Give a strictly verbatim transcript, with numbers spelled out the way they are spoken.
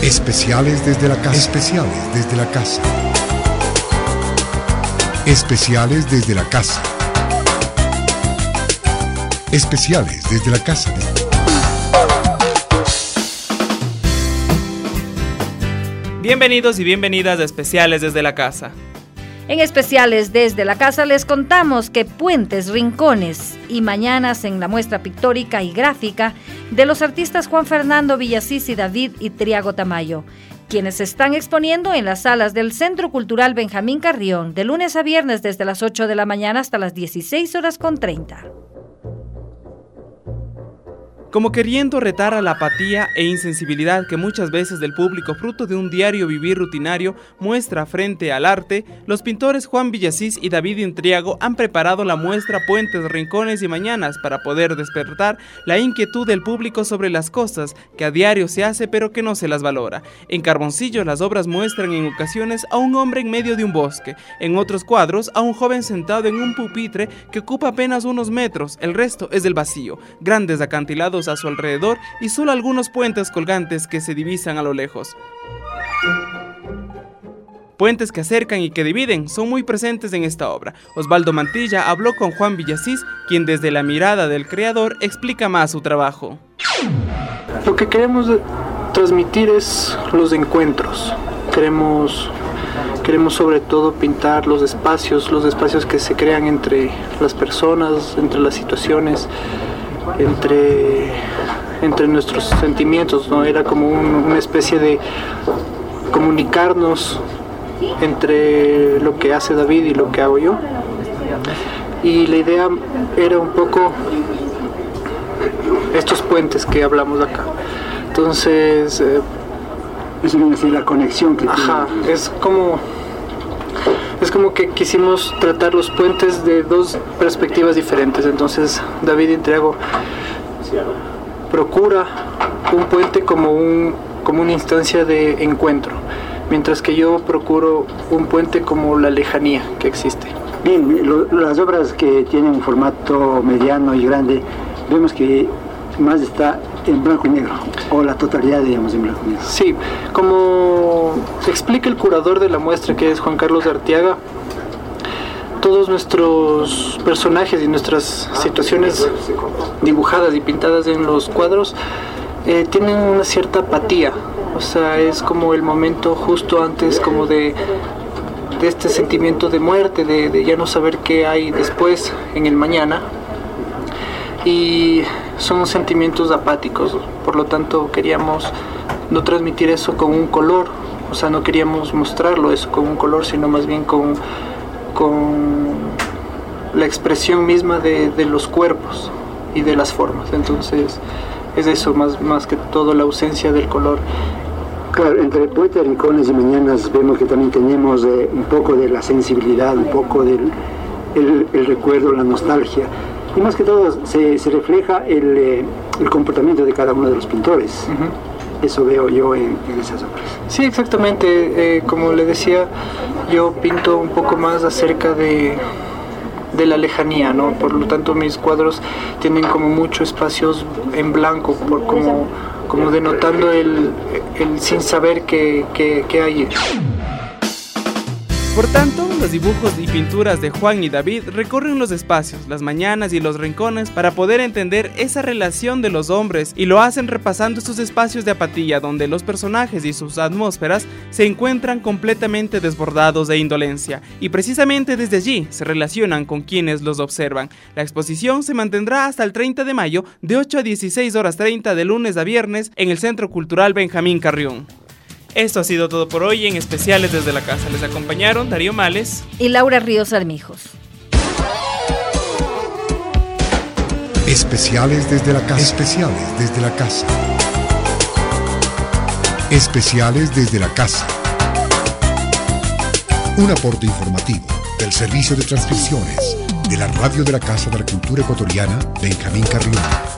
Especiales desde la casa. Especiales desde la casa. Especiales desde la casa. Especiales desde la casa. Bienvenidos y bienvenidas a Especiales desde la casa. En Especiales desde la casa les contamos que puentes, rincones y mañanas en la muestra pictórica y gráfica de los artistas Juan Fernando Villasís y David Itriago Tamayo, quienes se están exponiendo en las salas del Centro Cultural Benjamín Carrión de lunes a viernes desde las ocho de la mañana hasta las dieciséis horas con treinta. Como queriendo retar a la apatía e insensibilidad que muchas veces del público, fruto de un diario vivir rutinario, muestra frente al arte, los pintores Juan Villasís y David Itriago han preparado la muestra Puentes, Rincones y Mañanas para poder despertar la inquietud del público sobre las cosas que a diario se hace pero que no se las valora. En Carboncillo las obras muestran en ocasiones a un hombre en medio de un bosque, en otros cuadros a un joven sentado en un pupitre que ocupa apenas unos metros, el resto es del vacío, grandes acantilados a su alrededor y solo algunos puentes colgantes que se divisan a lo lejos. Puentes que acercan y que dividen son muy presentes en esta obra. Osvaldo Mantilla habló con Juan Villasís, quien desde la mirada del creador explica más su trabajo. Lo que queremos transmitir es los encuentros. Queremos, queremos sobre todo pintar los espacios, los espacios que se crean entre las personas, entre las situaciones, entre, entre nuestros sentimientos, ¿no? Era como un, una especie de comunicarnos entre lo que hace David y lo que hago yo. Y la idea era un poco estos puentes que hablamos acá. Entonces... Eh, eso viene a ser la conexión que tiene. Ajá, es como... Es como que quisimos tratar los puentes de dos perspectivas diferentes. Entonces David Itriago procura un puente como, un, como una instancia de encuentro, mientras que yo procuro un puente como la lejanía que existe. Bien, lo, las obras que tienen un formato mediano y grande, vemos que más está en blanco y negro, o la totalidad, digamos, en blanco y negro. Sí, como explica el curador de la muestra, que es Juan Carlos Arteaga, todos nuestros personajes y nuestras situaciones dibujadas y pintadas en los cuadros eh, tienen una cierta apatía, o sea, es como el momento justo antes como de, de este sentimiento de muerte, de, de ya no saber qué hay después en el mañana. Y son sentimientos apáticos, por lo tanto queríamos no transmitir eso con un color, o sea, no queríamos mostrarlo eso con un color, sino más bien con, con la expresión misma de, de los cuerpos y de las formas. Entonces es eso, más, más que todo la ausencia del color. Claro, entre Puentes, Rincones y Mañanas vemos que también tenemos eh, un poco de la sensibilidad, un poco del el, el recuerdo, la nostalgia. Y más que todo se, se refleja el, eh, el comportamiento de cada uno de los pintores. Uh-huh. Eso veo yo en, en esas obras. Sí, exactamente. Eh, como le decía, yo pinto un poco más acerca de, de la lejanía, ¿no? Por lo tanto, mis cuadros tienen como muchos espacios en blanco, por como, como denotando el, el sin saber qué, qué, qué hay. Por tanto, los dibujos y pinturas de Juan y David recorren los espacios, las mañanas y los rincones para poder entender esa relación de los hombres, y lo hacen repasando estos espacios de apatía donde los personajes y sus atmósferas se encuentran completamente desbordados de indolencia, y precisamente desde allí se relacionan con quienes los observan. La exposición se mantendrá hasta el treinta de mayo de ocho a dieciséis horas treinta de lunes a viernes en el Centro Cultural Benjamín Carrión. Esto ha sido todo por hoy en Especiales desde la casa. Les acompañaron Darío Males y Laura Ríos Armijos. Especiales desde la casa. Especiales desde la casa. Especiales desde la casa. Un aporte informativo del Servicio de Transcripciones de la Radio de la Casa de la Cultura Ecuatoriana Benjamín Carrión.